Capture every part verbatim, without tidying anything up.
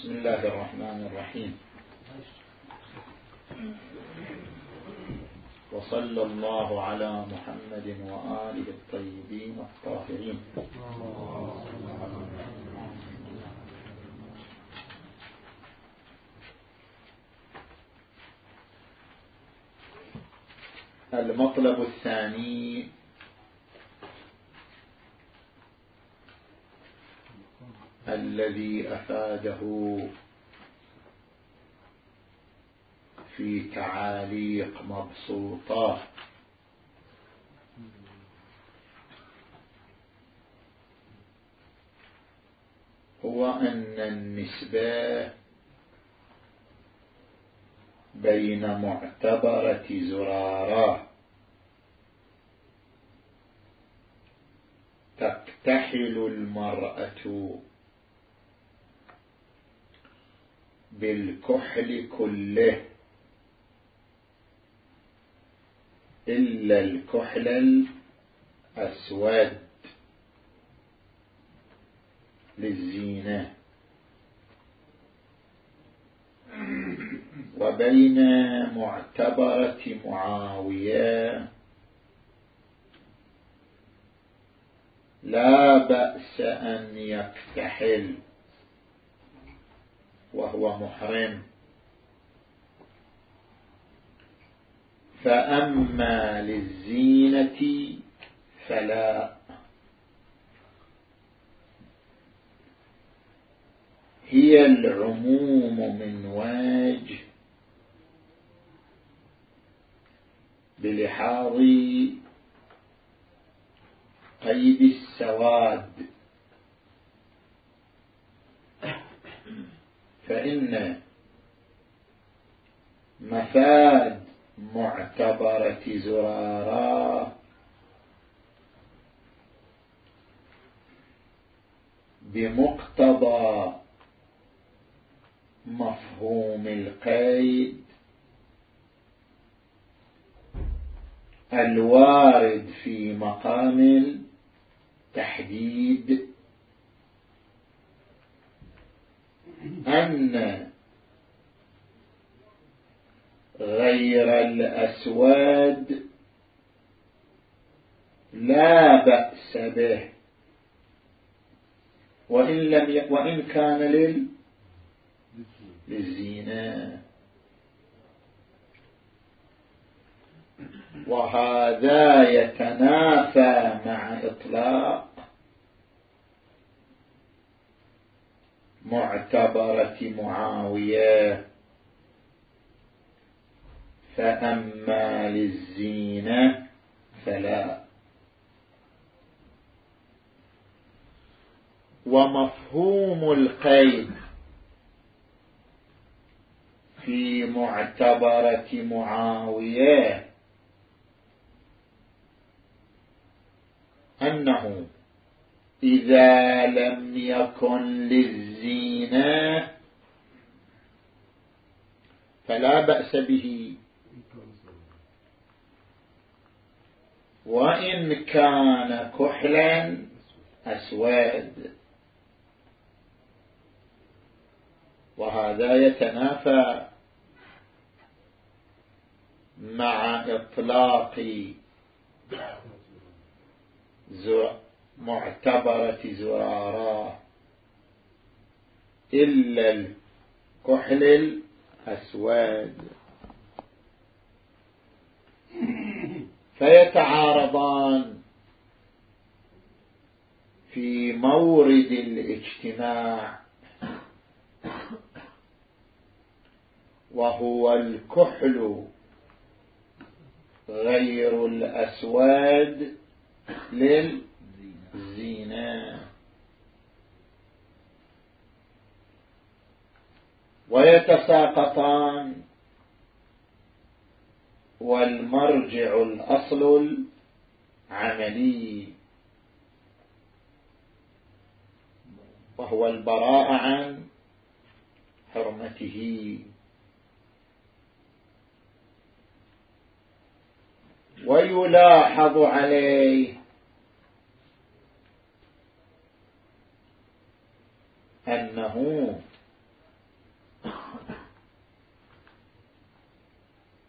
بسم الله الرحمن الرحيم. وصلى الله على محمد وآله الطيبين الطاهرين. المطلب الثاني الذي أفاده في تعاليق مبسوطة هو أن النسبة بين معتبرة زرارة تكتحل المرأة بالكحل كله إلا الكحل الأسود للزينة، وبين معتبرة معاوية لا بأس أن يكتحل وهو محرم، فأما للزينة فلا. هي العموم من وجه بلحاظ قيد السواد، فإن مفاد معتبرة زرارة بمقتضى مفهوم القيد الوارد في مقام التحديد أن غير الأسود لا بأس به وإن, لم ي... وإن كان لل... للزينة، وهذا يتنافى مع إطلاق معتبرة معاوية فأما للزينة فلا. ومفهوم القيد في معتبرة معاوية أنه إذا لم يكن للزينة فلا بأس به، وإن كان كحلا أسود، وهذا يتنافى مع إطلاق معتبرة زرارة إلا الكحل الأسود، فيتعارضان في مورد الاجتماع، وهو الكحل غير الأسود للزينة، ويتساقطان، والمرجع الأصل العملي وهو البراءة عن حرمته. ويلاحظ عليه أنه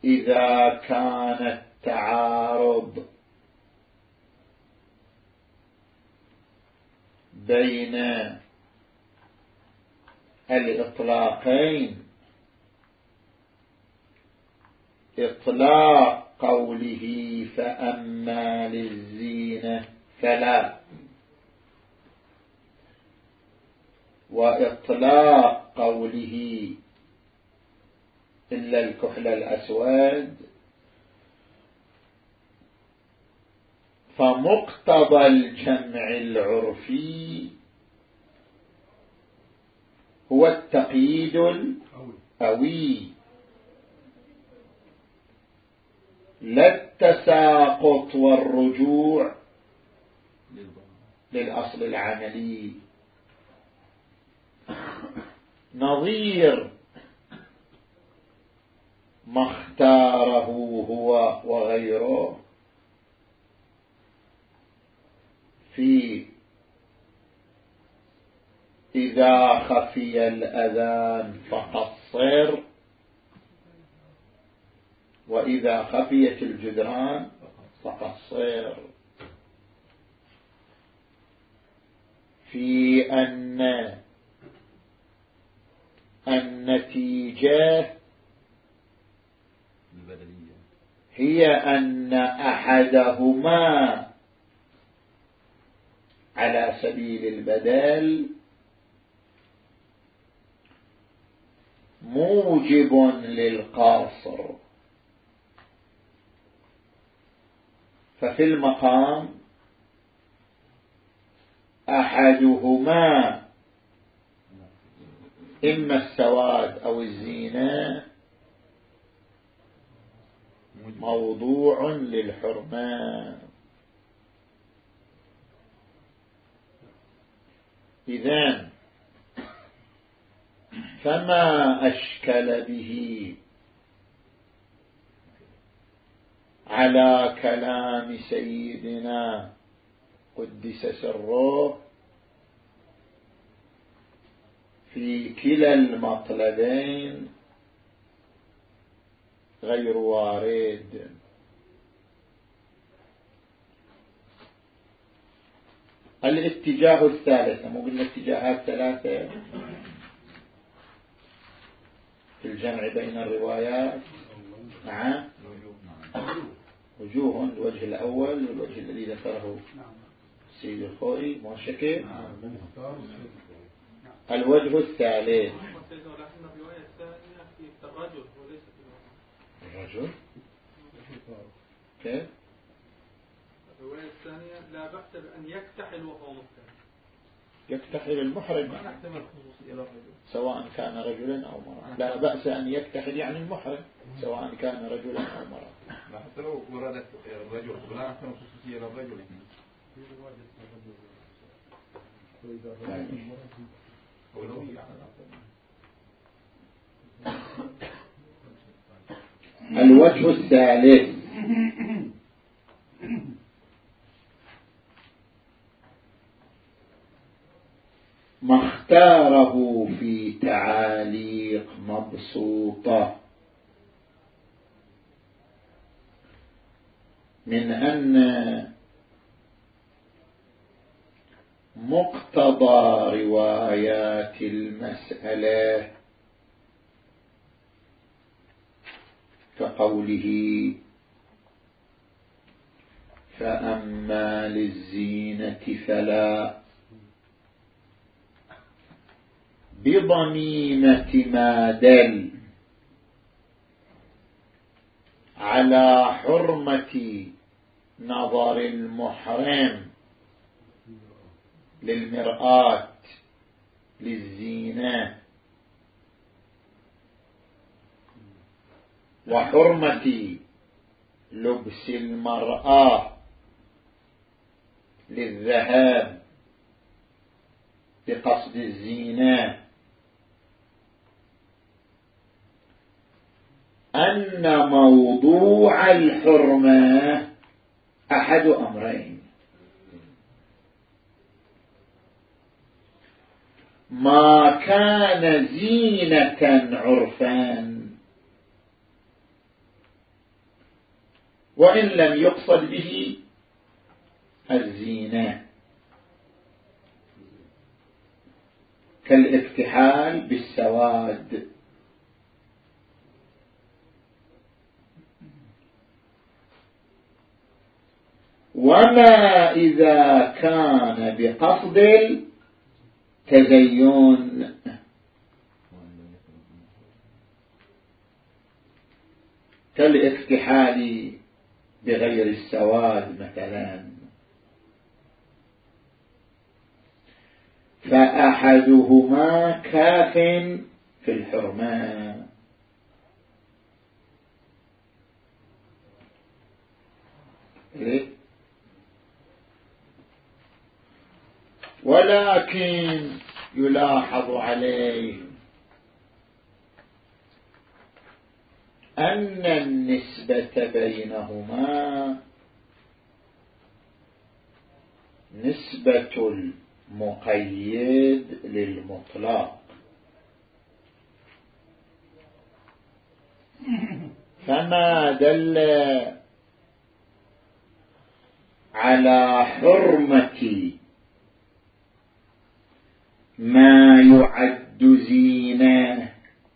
إذا كان التعارض بين الإطلاقين إطلاق قوله فأما للزينة فلا، وإطلاق قوله إلا الكحل الأسود، فمقتضى الجمع العرفي هو التقييد القوي لا التساقط والرجوع للأصل العملي، نظير ما اختاره هو وغيره في إذا خفي الأذان فقصر، وإذا خفيت الجدران فقصر، في أن النتيجة هي أن أحدهما على سبيل البدل موجب للقاصر، ففي المقام أحدهما إما السواد أو الزينة موضوع للحرمان. إذن فما أشكل به على كلام سيدنا قدس سره في كلا المطلبين غير وارد. الاتجاه الثالث، مو قلنا اتجاهات ثلاثة في الجمع بين الروايات؟ نعم، وجوه، الوجه الأول والوجه الذي ذكره السيد الخوئي ما شكل. الوجه الثالث الرجل كيف؟ الرواية الثانية لا بأس بأن يكتحل وهو محرم. يكتحل المحرم سواء كان رجلا أو مرأة، لا بأس أن يكتحل يعني المحرم سواء كان رجلا أو مرأة. حتى لو وردت الرجل ولا نحترم خصوصية للرجل. الوجه الثالث ما اختاره في تعاليق مبسوطة من أن مقتضى روايات المسألة كقوله فأما للزينة فلا بضميمة ما دل على حرمة نظر المحرم للمرآة للزينة وحرمة لبس المرأة للذهاب بقصد الزينة، أن موضوع الحرمة أحد أمرين: ما كان زينة عرفان وإن لم يقصد به الزينة، كالاكتحال بالسواد. وما إذا كان بقصد التزين، كالاكتحال بغير السواد مثلا. فأحدهما كاف في الحرمان، ولكن يلاحظ عليه أن النسبة بينهما نسبة المقيد للمطلق، فما دل على حرمة ما يعد زينة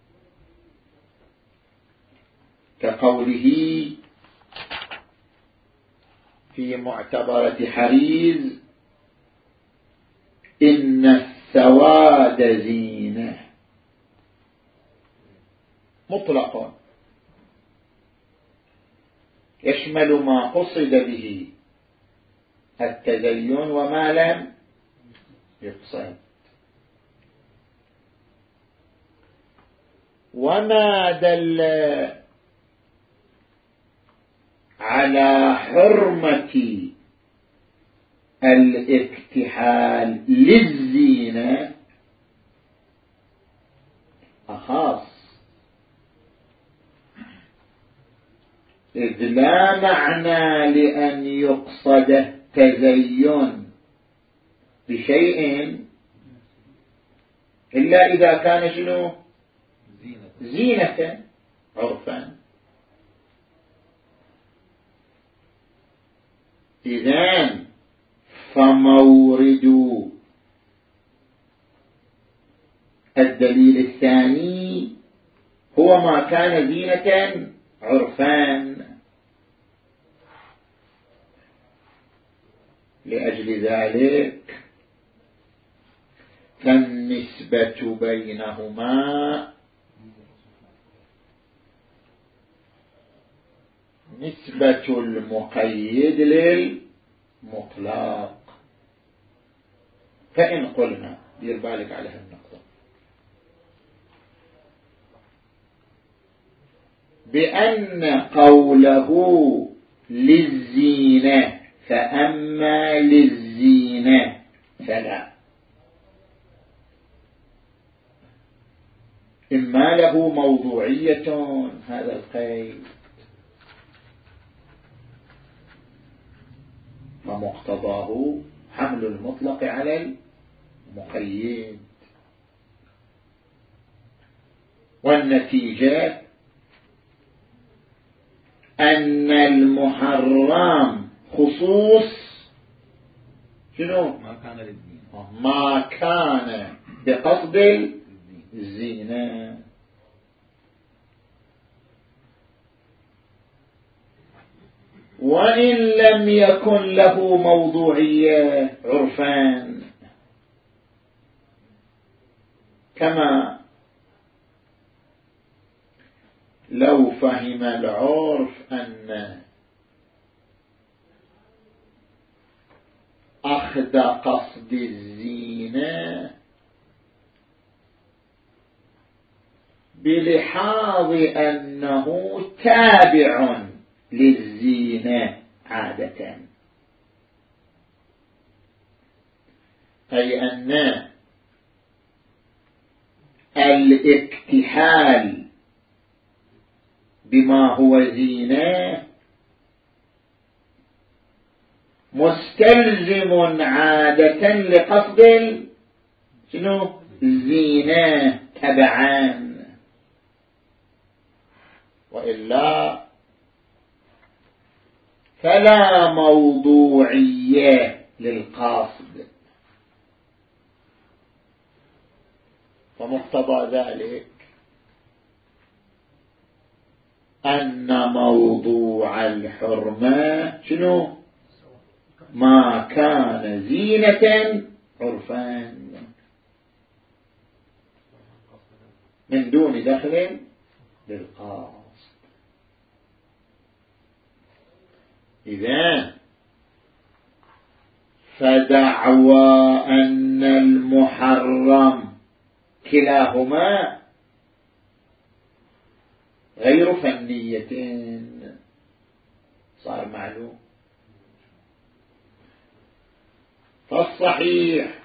كقوله في معتبرة حريز إن السواد زينة، مطلقا يشمل ما قصد به التزين وما لم يقصد. وما دل على حرمة الاكتحال للزينة أخاص، إذ لا معنى لأن يقصد التزين بشيء إلا إذا كان شنو زينة عرفا. إذن فمورد الدليل الثاني هو ما كان زينة عرفان. لأجل ذلك فالنسبة بينهما نسبة المقيد للمطلق. فإن قلنا، دير بالك على هالنقطة، بأن قوله للزينة فأما للزينة فلا، إما له موضوعية هذا القيد فمقتضاه حمل المطلق على المقيد، والنتيجة أن المحرم خصوص شنو؟ ما كان للزينة، ما كان بقصد الزينة. وإن لم يكن له موضوعية عرفان، كما لو فهم العرف أن أخذ قصد الزينة بلحاظ أنه تابع للزينة عادة، أي أن الاكتحال بما هو زينة مستلزم عادة لقصد شنو الزينة تبعا، وإلا فلا موضوعية للقاصد، فمقتضى ذلك أن موضوع الحرمة شنو؟ ما كان زينة عرفا من دون دخل للقاصد. إذن فدعوى أن المحرم كلاهما غير فنيتين صار معلوم. فالصحيح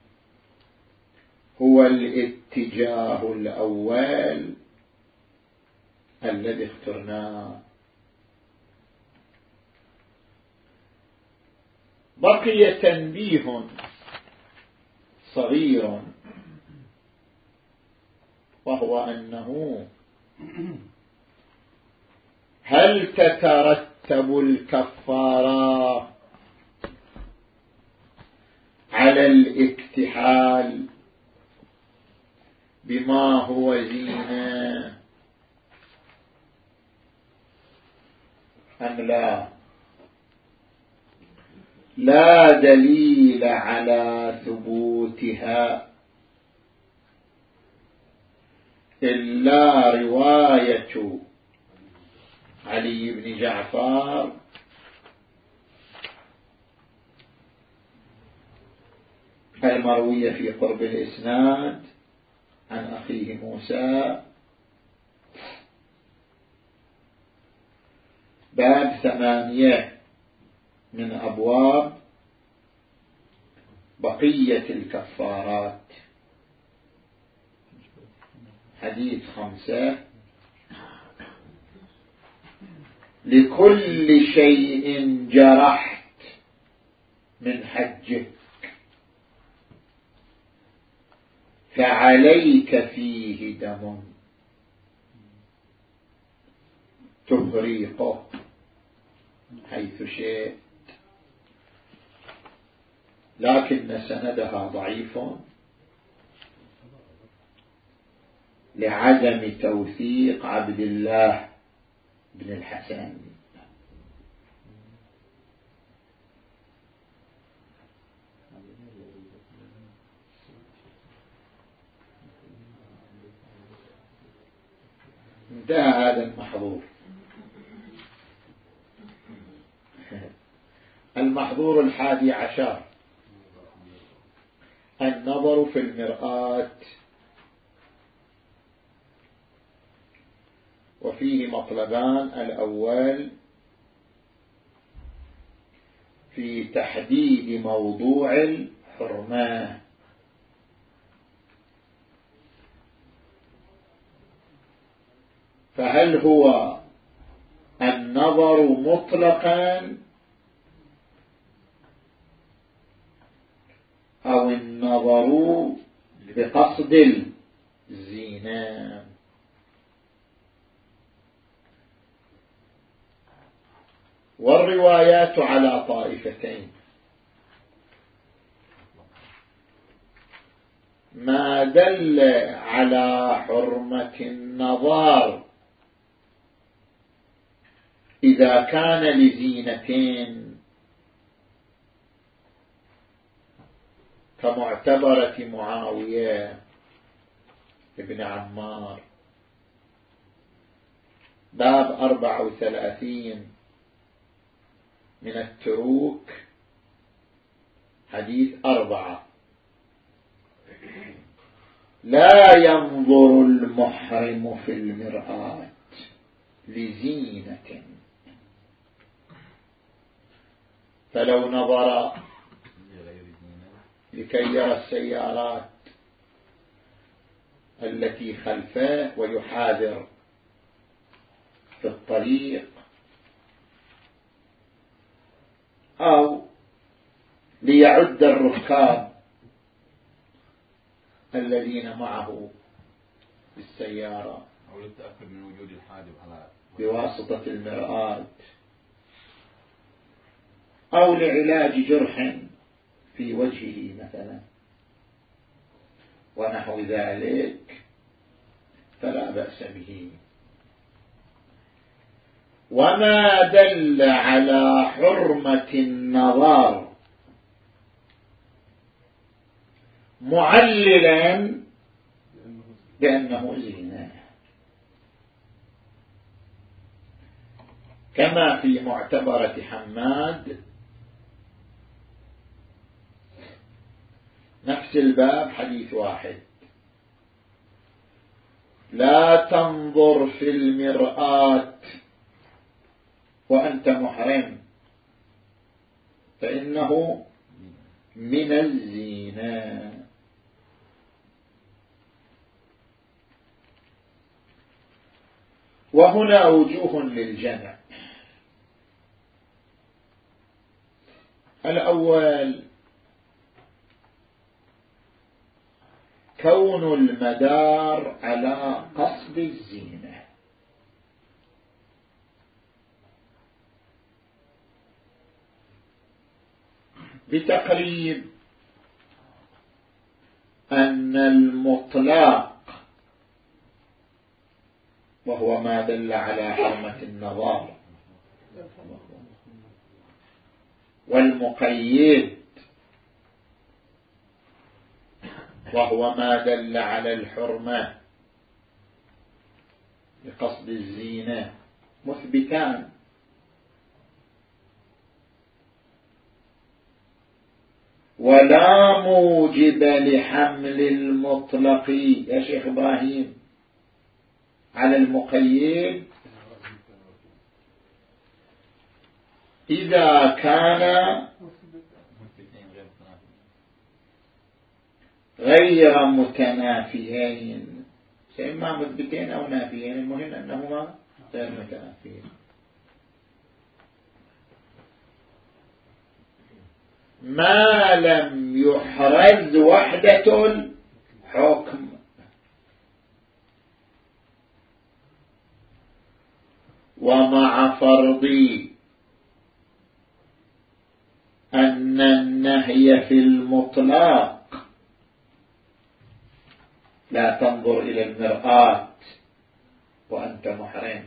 هو الاتجاه الأول الذي اخترناه. بقي تنبيه صغير، وهو أنه هل تترتب الكفارة على الاكتحال بما هو زينة أم لا؟ لا دليل على ثبوتها إلا رواية علي بن جعفر المروية في قرب الإسناد عن أخيه موسى، باب ثمانية من أبواب بقية الكفارات، حديث خمسة: لكل شيء جرحت من حجك فعليك فيه دم تهريقه حيث شئت، لكن سندها ضعيف لعدم توثيق عبد الله بن الحسن. انتهى هذا المحظور. المحظور الحادي عشر: النظر في المرآة، وفيه مطلبان: الأول في تحديد موضوع الحرمة، فهل هو النظر مطلقا أو النظر بقصد الزينة؟ والروايات على طائفتين: ما دل على حرمة النظر إذا كان لزينتين كمعتبرة معاوية ابن عمار، باب أربع وثلاثين من التروك، حديث أربعة: لا ينظر المحرم في المرآة لزينة، فلو نظر لكي يرى السيارات التي خلفه ويحاذر في الطريق، أو ليعد الركاب الذين معه في السيارة أو للتأكد من وجود الحادث على بواسطة المرآة، أو لعلاج جرح في وجهه مثلا ونحو ذلك فلا بأس به. وما دل على حرمة النظر معللا بأنه زنا، كما في معتبرة حماد نفس الباب حديث واحد: لا تنظر في المرآة وأنت محرم فإنه من الزنا. وهنا وجوه للجمع. الأول كون المدار على قصد الزينة، بتقريب أن المطلق وهو ما دل على حرمة النظر، والمقيد وهو ما دل على الحرمة بقصد الزينة، مثبتان. ولا موجب لحمل المطلق يا شيخ إبراهيم على المقيد إذا كان غير متنافيين، سيما مثبتين أو نافيين، المهم أنهما غير متنافيين. ما لم يحرز وحدة الحكم، ومع فرض أن النهي في المطلق لا تنظر إلى المرآة وأنت محرم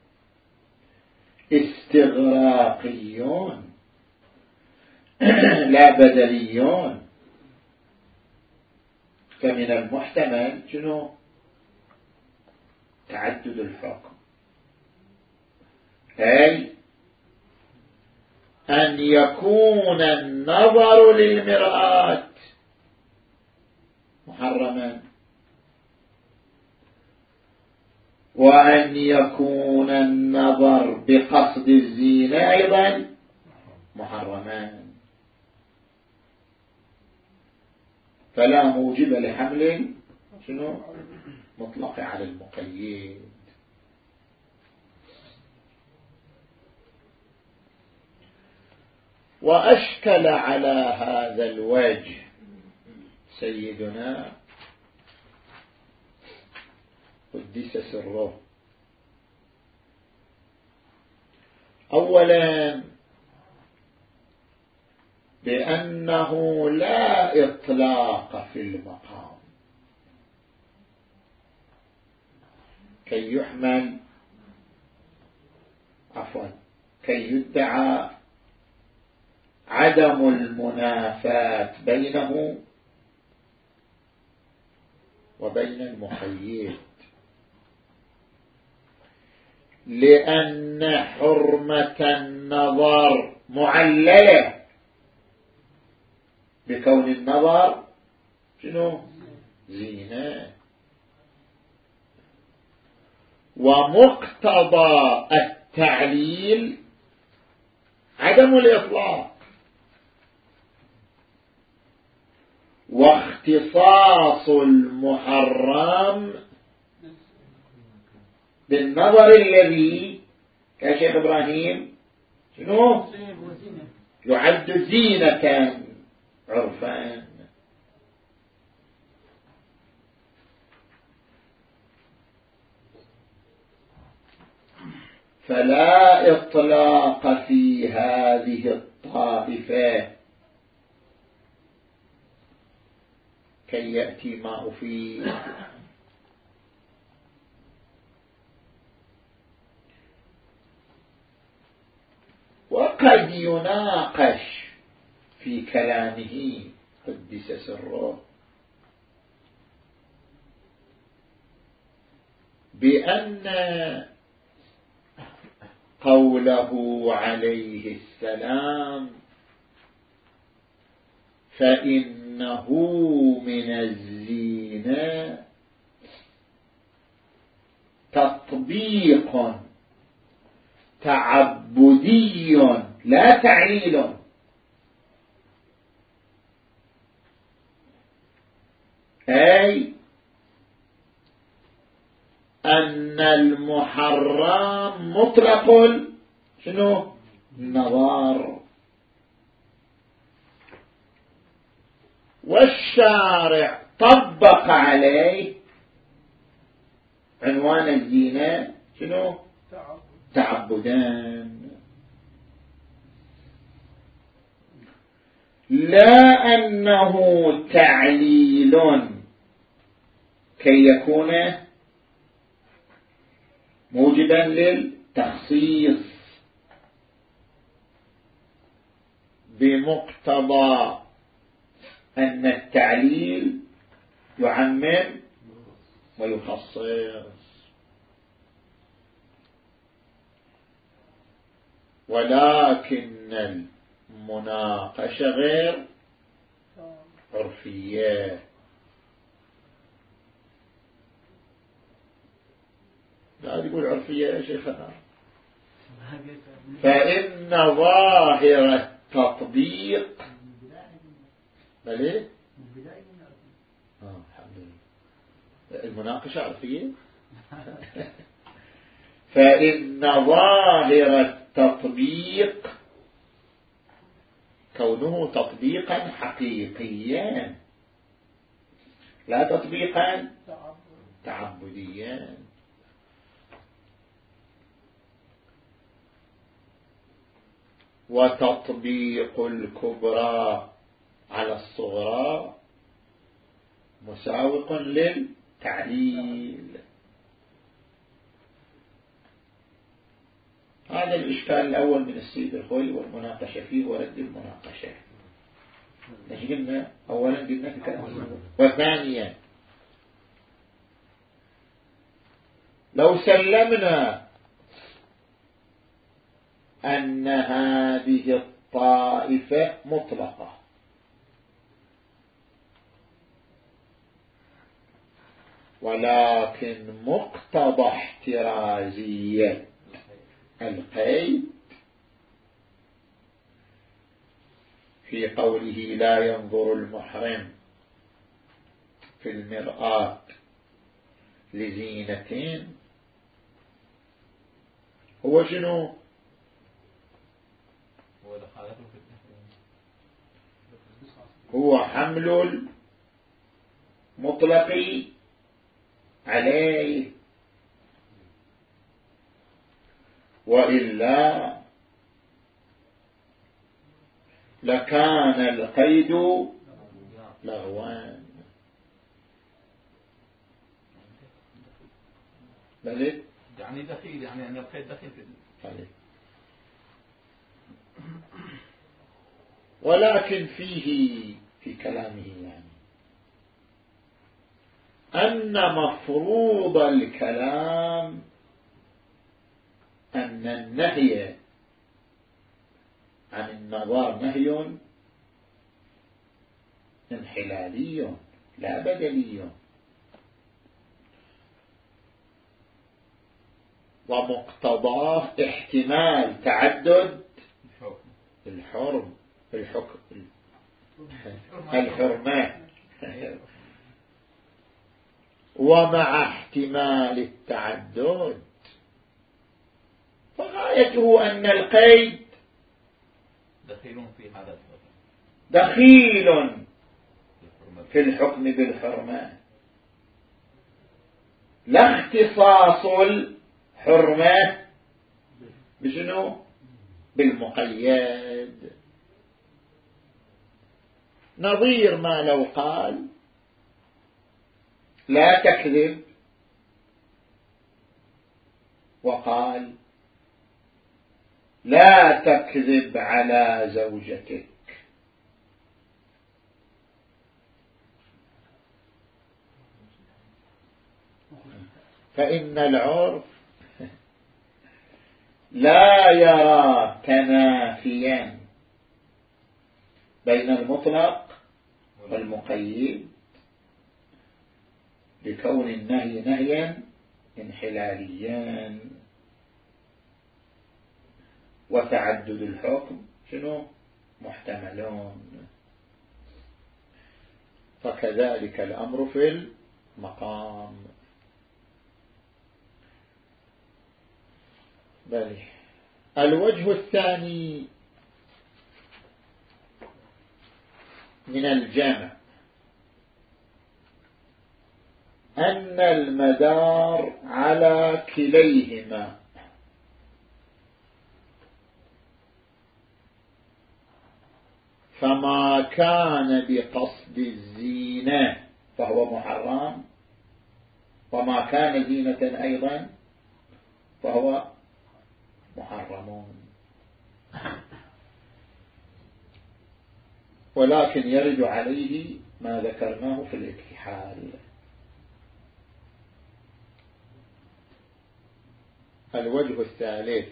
استغراقيون لا بدليون، فمن المحتمل شنو؟ تعدد الحكم، أي أن يكون النظر للمرآة محرما، وأن يكون النظر بقصد الزينة أيضا محرما، فلا موجب لحمل شنو مطلق على المقيد. وأشكل على هذا الوجه سيدنا قدس سره. أولا بأنه لا إطلاق في المقام كي يحمل عفوا كي يدعى عدم المنافاة بينه وبين المقيد، لأن حرمة النظر معللة بكون النظر شنو زينة، ومقتضى التعليل عدم الإطلاق، واختصاص المحرم بالنظر الذي يا شيخ إبراهيم شنو يعد زينة عرفان. فلا إطلاق في هذه طائفة كي يأتي ما أفيد. وقد يناقش في كلامه قدس سره بأن قوله عليه السلام فإنه من الزينة تطبيق تعبدي لا تعليل، أي أن المحرم مطلق شنو النظر، والشارع طبق عليه عنوان الزينة شنو تعبدان، لا أنه تعليل كي يكون موجبا للتخصيص بمقتضى أن التعليل يعمم ويخصص، ولكن المناقشة غير عرفية. لا يقول عرفية يا شيخنا، فإن ظاهر التطبيق بلي آه المناقشة عرفية فإن ظاهر التطبيق كونه تطبيقا حقيقيا لا تطبيقا تعبديا. وتطبيق الكبرى على الصغرى مساوق للتعليل. هذا الإشكال الأول من السيد الخوي والمناقشة فيه ورد المناقشة. نجدنا أولا قلنا في كلام، وثانيا لو سلمنا أن هذه الطائفة مطلقة ولكن مقتضى احترازية القيد في قوله لا ينظر المحرم في المرآة لزينتين هو شنو؟ هو حمل المطلق عليه، وإلا لكان القيد لغوان. بلد يعني دخيل، يعني أن القيد دخيل في بلد. ولكن فيه في كلامه يعني أن مفروض الكلام أن النهي عن النظر نهي انحلالي لا بدلي، ومقتضاه احتمال تعدد الحرم الحكم الحرمات، ومع احتمال التعدد فغايته أن القيد دخيل في هذا دخيل في الحكم بالحرمات، لا اختصاص الحرمة بشنو؟ بالمقيد. نظير ما لو قال لا تكذب وقال لا تكذب على زوجتك، فإن العرف لا يرى تنافيا بين المطلق والمقيد لكون النهي نهيا انحلاليا، وتعدد الحكم شنو محتملون. فكذلك الأمر في المقام. بل الوجه الثاني من الجمع أن المدار على كليهما، فما كان بقصد الزينة فهو محرم، وما كان زينة أيضا فهو محرمون. ولكن يرد عليه ما ذكرناه في الاكتحال. الوجه الثالث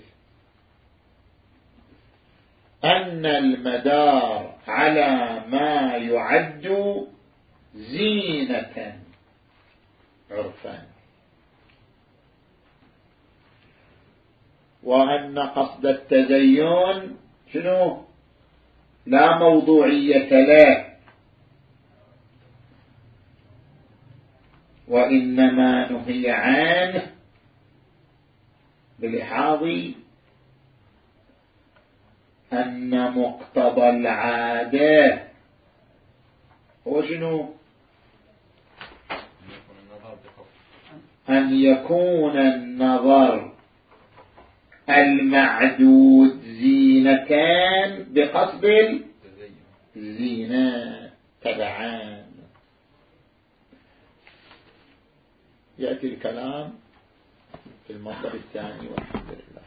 أن المدار على ما يعد زينة عرفا، وأن قصد التزين شنو لا موضوعية له، وإنما نهي عنه بالإحاض أن مقتضى العادة هو شنو أن يكون النظر المعدود زينتان بقصد الزينة تبعان. يأتي الكلام في المطلب الثاني والحمد لله.